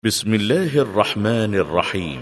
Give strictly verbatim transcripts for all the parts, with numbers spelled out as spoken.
بسم الله الرحمن الرحيم.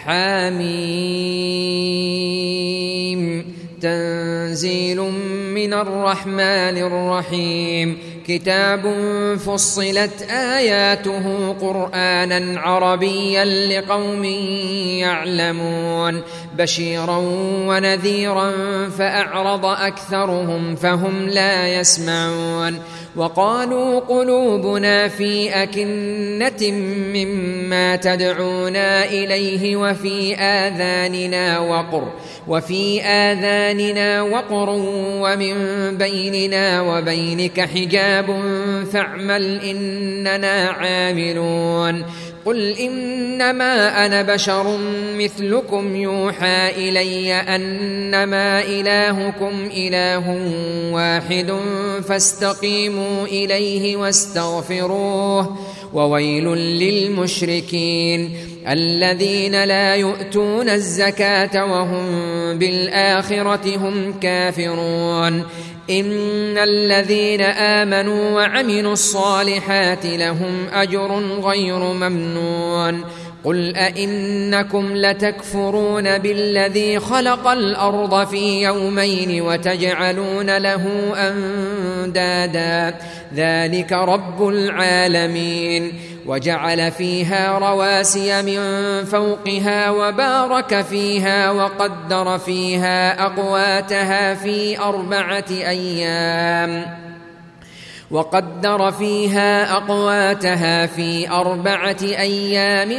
حميم. تنزيل من الرحمن الرحيم. كتاب فصلت آياته قرآنا عربيا لقوم يعلمون بشيرا ونذيرا فأعرض أكثرهم فهم لا يسمعون. وقالوا قلوبنا في أكنة مما تدعونا إليه وفي آذاننا وقر وفي آذاننا وقر ومن بيننا وبينك حجاب فاعمل إننا عاملون. قل إنما أنا بشر مثلكم يوحى إلي أنما إلهكم إله واحد فاستقيموا إليه واستغفروه وويل للمشركين الذين لا يؤتون الزكاة وهم بالآخرة هم كافرون. إن الذين آمنوا وعملوا الصالحات لهم أجر غير ممنون. قل أئنكم لتكفرون بالذي خلق الأرض في يومين وتجعلون له أندادا ذلك رب العالمين. وجعل فيها رواسي من فوقها وبارك فيها وقدر فيها أقواتها في أربعة أيام وقدر فيها أقواتها في أربعة أيام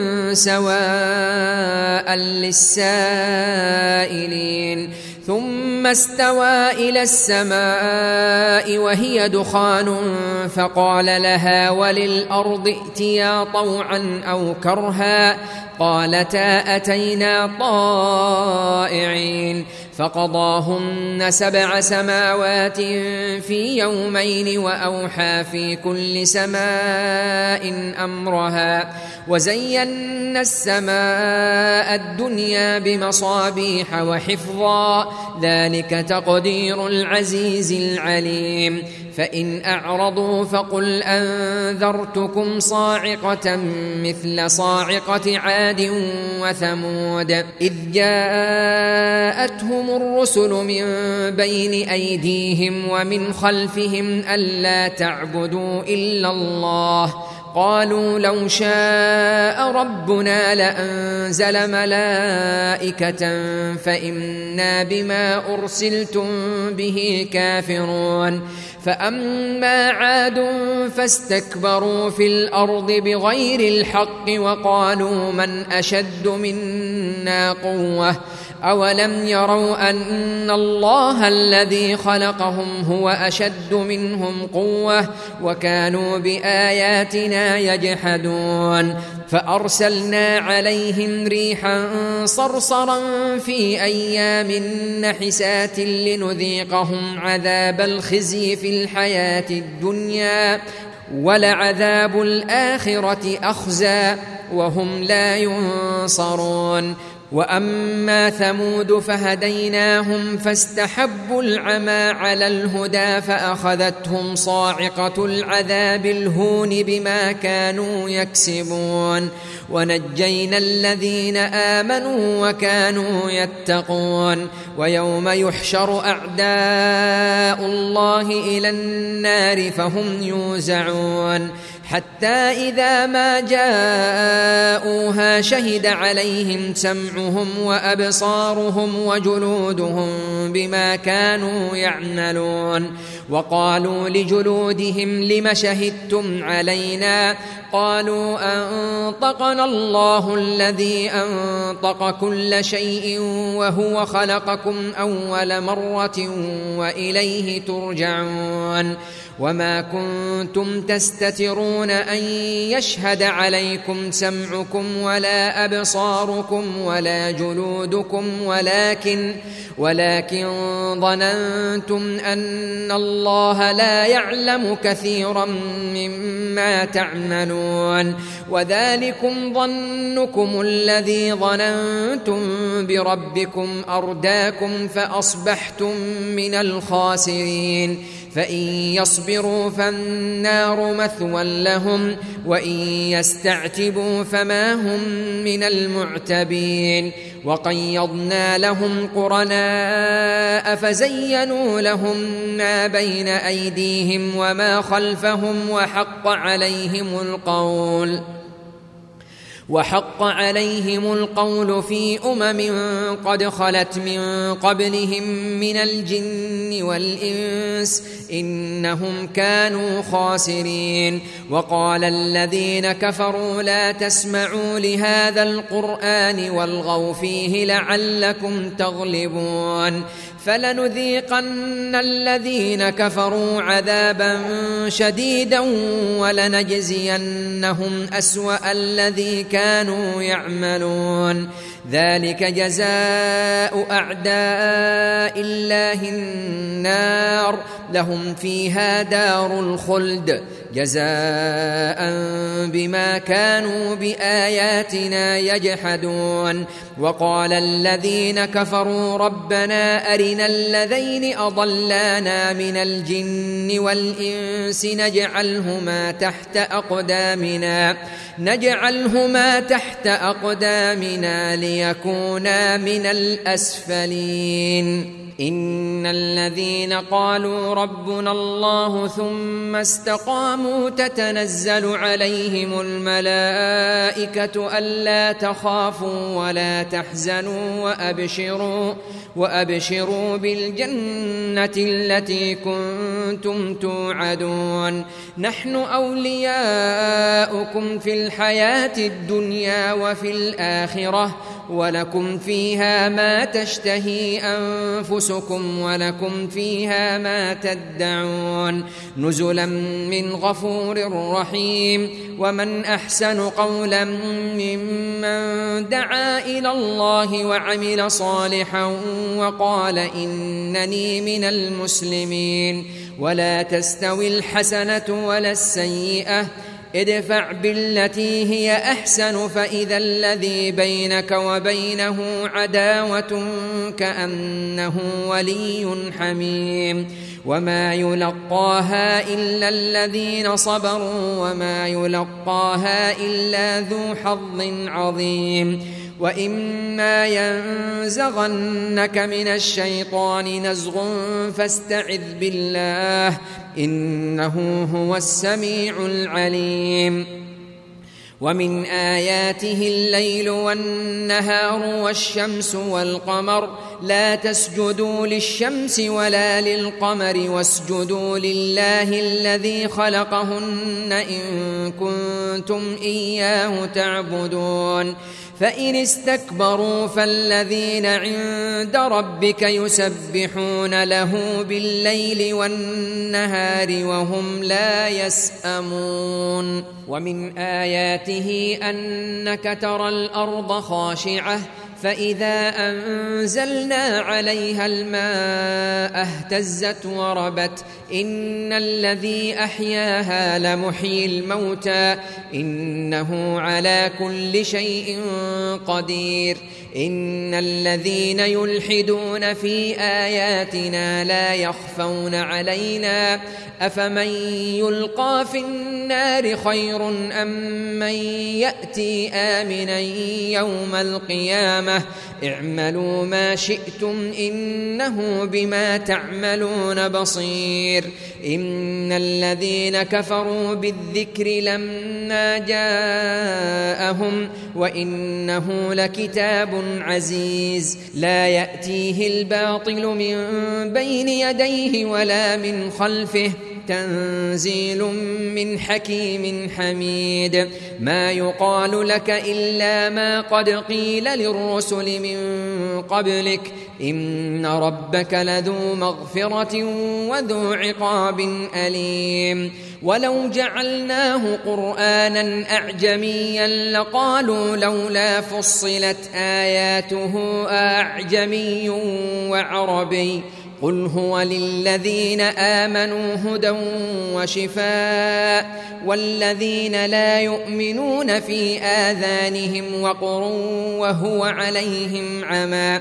سواء للسائلين. ثم استوى إلى السماء وهي دخان فقال لها وللأرض ائتيا طوعا أو كرها قالتا أتينا طائعين. فقضاهن سبع سماوات في يومين وأوحى في كل سماء أمرها وزينا السماء الدنيا بمصابيح وحفظا ذلك تقدير العزيز العليم. فإن أعرضوا فقل أنذرتكم صاعقة مثل صاعقة عاد وثمود إذ جاءتهم الرسل من بين أيديهم ومن خلفهم ألا تعبدوا إلا الله قالوا لو شاء ربنا لأنزل ملائكة فإنا بما أرسلتم به كافرون. فأما عاد فاستكبروا في الأرض بغير الحق وقالوا من أشد منا قوة أولم يروا أن الله الذي خلقهم هو أشد منهم قوة وكانوا بآياتنا يجحدون. فأرسلنا عليهم ريحا صرصرا في أيام نحسات لنذيقهم عذاب الخزي في الحياة الدنيا ولعذاب الآخرة أخزى وهم لا ينصرون. وأما ثمود فهديناهم فاستحبوا العمى على الهدى فأخذتهم صاعقة العذاب الهون بما كانوا يكسبون. ونجينا الذين آمنوا وكانوا يتقون. ويوم يحشر أعداء الله إلى النار فهم يوزعون حتى إذا ما جاءوها شهد عليهم سمعهم وأبصارهم وجلودهم بما كانوا يعملون. وقالوا لجلودهم لم شهدتم علينا قالوا أنطقنا الله الذي أنطق كل شيء وهو خلقكم أول مرة وإليه ترجعون. وما كنتم تستترون أن يشهد عليكم سمعكم ولا أبصاركم ولا جلودكم ولكن ولكن ظننتم أن الله لا يعلم كثيرا مما تعملون. تعملون وذلكم ظنكم الذي ظننتم بربكم أرداكم فأصبحتم من الخاسرين فإن يصبروا فالنار مثوى لهم وإن يستعتبوا فما هم من المعتبين وقيضنا لهم قرناء فزينوا لهم ما بين أيديهم وما خلفهم وحق عليهم القول وحق عليهم القول في أمم قد خلت من قبلهم من الجن والإنس إنهم كانوا خاسرين وقال الذين كفروا لا تسمعوا لهذا القرآن والغوا فيه لعلكم تغلبون فلنذيقن الذين كفروا عذابا شديدا ولنجزينهم أسوأ الذي كانوا يعملون ذلك جزاء أعداء الله النار لهم فيها دار الخلد جزاء بما كانوا بآياتنا يجحدون وقال الذين كفروا ربنا أرنا الذين أضلانا من الجن والإنس نجعلهما تحت أقدامنا نجعلهما تحت أقدامنا ليكونا من الأسفلين إن الذين قالوا ربنا الله ثم استقاموا تتنزل عليهم الملائكة ألا تخافوا ولا تحزنوا وأبشروا وأبشروا بالجنة التي كنتم توعدون نحن أولياؤكم في الحياة الدنيا وفي الآخرة ولكم فيها ما تشتهي أنفسكم ولكم فيها ما تدعون نزلا من غفور رحيم ومن أحسن قولا ممن دعا إلى الله وعمل صالحا وقال إنني من المسلمين ولا تستوي الحسنة ولا السيئة ادفع بالتي هي أحسن فإذا الذي بينك وبينه عداوة كأنه ولي حميم وما يلقاها إلا الذين صبروا وما يلقاها إلا ذو حظ عظيم وإما ينزغنك من الشيطان نزغ فاستعذ بالله إنه هو السميع العليم ومن آياته الليل والنهار والشمس والقمر لا تسجدوا للشمس ولا للقمر واسجدوا لله الذي خلقهن إن كنتم إياه تعبدون فإن استكبروا فالذين عند ربك يسبحون له بالليل والنهار وهم لا يسأمون ومن آياته أنك ترى الأرض خاشعة فإذا أنزلنا عليها الماء اهتزت وربت إن الذي أحياها لمحيي الموتى إنه على كل شيء قدير إن الذين يلحدون في آياتنا لا يخفون علينا أفمن يلقى في النار خير أم من يأتي آمنا يوم القيامة اعملوا ما شئتم إنه بما تعملون بصير إن الذين كفروا بالذكر لما جاءهم وإنه لكتاب عزيز لا يأتيه الباطل من بين يديه ولا من خلفه تنزيل من حكيم حميد ما يقال لك إلا ما قد قيل للرسل من قبلك إن ربك لذو مغفرة وذو عقاب أليم ولو جعلناه قرآنا أعجميا لقالوا لولا فصلت آياته أعجمي وعربي قل هو للذين آمنوا هدى وشفاء والذين لا يؤمنون في آذانهم وقر وهو عليهم عمى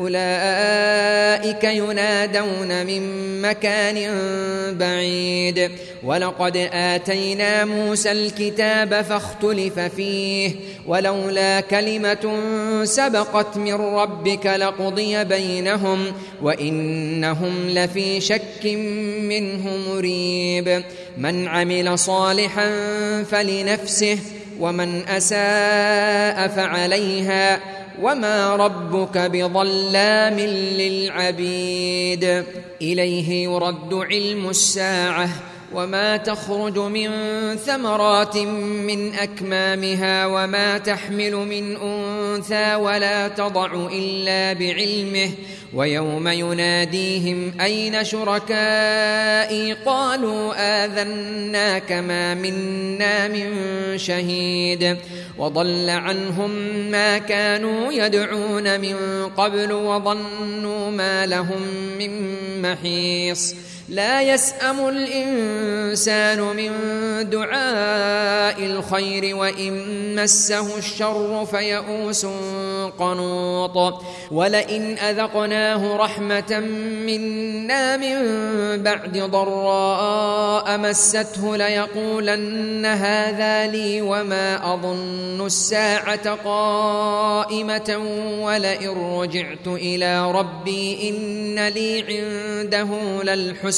أولئك ينادون من مكان بعيد ولقد آتينا موسى الكتاب فاختلف فيه ولولا كلمة سبقت من ربك لقضي بينهم وإنهم لفي شك منه مريب من عمل صالحا فلنفسه ومن أساء فعليها وما ربك بظلام للعبيد إليه يرد علم الساعة وما تخرج من ثمرات من أكمامها وما تحمل من أنثى ولا تضع إلا بعلمه ويوم يناديهم أين شركائي قالوا آذناك ما منا من شهيد وضل عنهم ما كانوا يدعون من قبل وظنوا ما لهم من محيص لا يسأم الإنسان من دعاء الخير وإن مسه الشر فيئوس قنوط ولئن أذقناه رحمة منا من بعد ضراء مسته ليقولن هذا لي وما أظن الساعة قائمة ولئن رجعت إلى ربي إن لي عنده للحسنى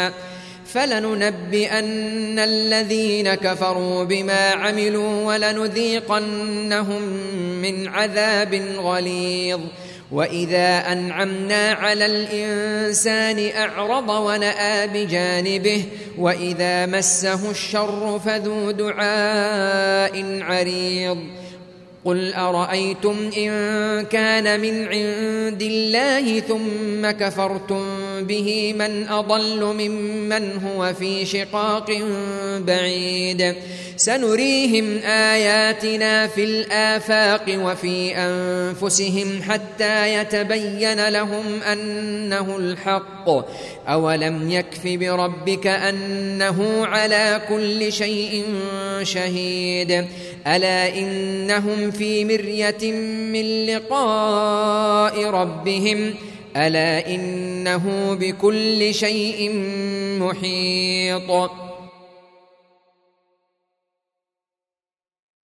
فلننبئن الذين كفروا بما عملوا ولنذيقنهم من عذاب غليظ وإذا أنعمنا على الإنسان أعرض ونأى بجانبه وإذا مسه الشر فذو دعاء عريض قل أرأيتم إن كان من عند الله ثم كفرتم به من أضل ممن هو في شقاق بعيد سنريهم آياتنا في الآفاق وفي أنفسهم حتى يتبين لهم أنه الحق أولم يكف بربك أنه على كل شيء شهيد ألا إنهم في مرية من لقاء ربهم ألا إنه بكل شيء محيط